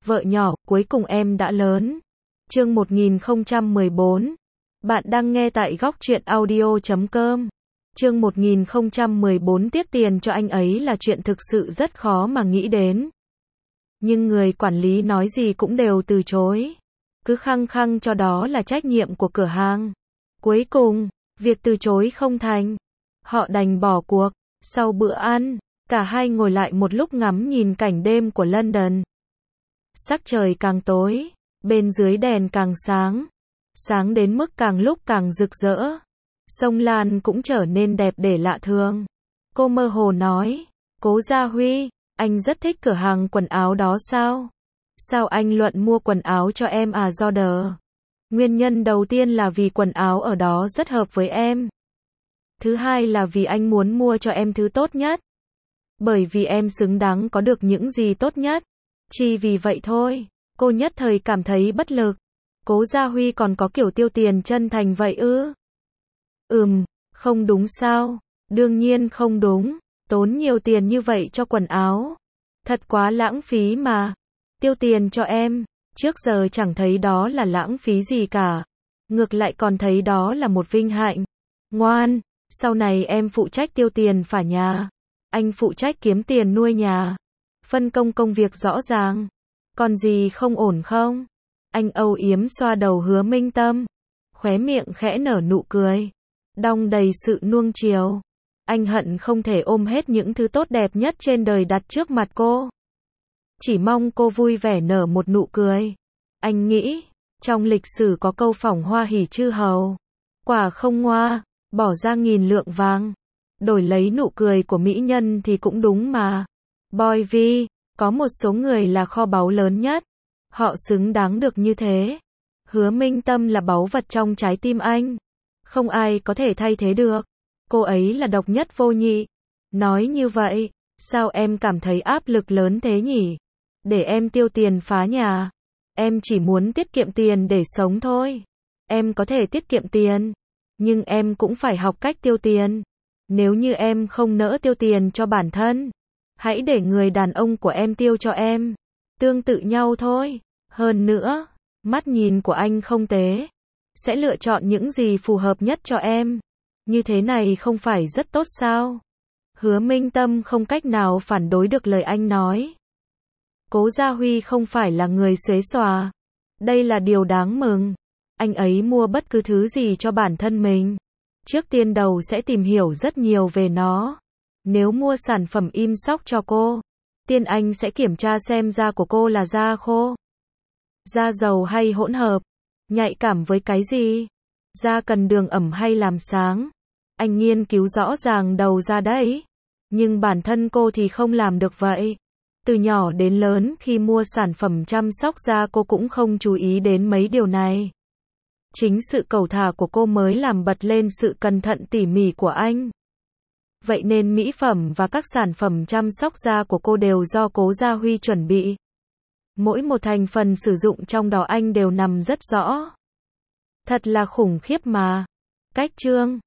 Vợ nhỏ, cuối cùng em đã lớn. Chương 1014. Bạn đang nghe tại góc truyện audio.com. Chương 1014 tiếc tiền cho anh ấy là chuyện thực sự rất khó mà nghĩ đến. Nhưng người quản lý nói gì cũng đều từ chối. Cứ khăng khăng cho đó là trách nhiệm của cửa hàng. Cuối cùng, việc từ chối không thành. Họ đành bỏ cuộc. Sau bữa ăn, cả hai ngồi lại một lúc ngắm nhìn cảnh đêm của London. Sắc trời càng tối, bên dưới đèn càng sáng. Sáng đến mức càng lúc càng rực rỡ. Sông Lan cũng trở nên đẹp để lạ thường. Cô mơ hồ nói, Cố Gia Huy, anh rất thích cửa hàng quần áo đó sao? Sao anh luận mua quần áo cho em à Jordan? Nguyên nhân đầu tiên là vì quần áo ở đó rất hợp với em. Thứ hai là vì anh muốn mua cho em thứ tốt nhất. Bởi vì em xứng đáng có được những gì tốt nhất. Chỉ vì vậy thôi. Cô nhất thời cảm thấy bất lực. Cố Gia Huy còn có kiểu tiêu tiền chân thành vậy ư? Không đúng sao? Đương nhiên không đúng. Tốn nhiều tiền như vậy cho quần áo. Thật quá lãng phí mà. Tiêu tiền cho em. Trước giờ chẳng thấy đó là lãng phí gì cả. Ngược lại còn thấy đó là một vinh hạnh. Ngoan, sau này em phụ trách tiêu tiền phả nhà. Anh phụ trách kiếm tiền nuôi nhà. Phân công công việc rõ ràng. Còn gì không ổn không? Anh âu yếm xoa đầu Hứa Minh Tâm. Khóe miệng khẽ nở nụ cười. Đong đầy sự nuông chiều. Anh hận không thể ôm hết những thứ tốt đẹp nhất trên đời đặt trước mặt cô. Chỉ mong cô vui vẻ nở một nụ cười. Anh nghĩ, trong lịch sử có câu phỏng hoa hỉ chư hầu. Quả không ngoa, bỏ ra 1000 lượng vàng. Đổi lấy nụ cười của mỹ nhân thì cũng đúng mà. Boy Vi, có một số người là kho báu lớn nhất. Họ xứng đáng được như thế. Hứa Minh Tâm là báu vật trong trái tim anh. Không ai có thể thay thế được. Cô ấy là độc nhất vô nhị. Nói như vậy, sao em cảm thấy áp lực lớn thế nhỉ? Để em tiêu tiền phá nhà. Em chỉ muốn tiết kiệm tiền để sống thôi. Em có thể tiết kiệm tiền. Nhưng em cũng phải học cách tiêu tiền. Nếu như em không nỡ tiêu tiền cho bản thân, hãy để người đàn ông của em tiêu cho em. Tương tự nhau thôi. Hơn nữa, mắt nhìn của anh không tế. Sẽ lựa chọn những gì phù hợp nhất cho em. Như thế này không phải rất tốt sao? Hứa Minh Tâm không cách nào phản đối được lời anh nói. Cố Gia Huy không phải là người xuế xòa. Đây là điều đáng mừng. Anh ấy mua bất cứ thứ gì cho bản thân mình. Trước tiên đầu sẽ tìm hiểu rất nhiều về nó. Nếu mua sản phẩm im sóc cho cô, tiên anh sẽ kiểm tra xem da của cô là da khô, da dầu hay hỗn hợp, nhạy cảm với cái gì, da cần đường ẩm hay làm sáng. Anh nghiên cứu rõ ràng đầu ra đấy. Nhưng bản thân cô thì không làm được vậy. Từ nhỏ đến lớn khi mua sản phẩm chăm sóc da cô cũng không chú ý đến mấy điều này. Chính sự cẩu thả của cô mới làm bật lên sự cẩn thận tỉ mỉ của anh. Vậy nên mỹ phẩm và các sản phẩm chăm sóc da của cô đều do Cố Gia Huy chuẩn bị. Mỗi một thành phần sử dụng trong đó anh đều nắm rất rõ. Thật là khủng khiếp mà. Cách chương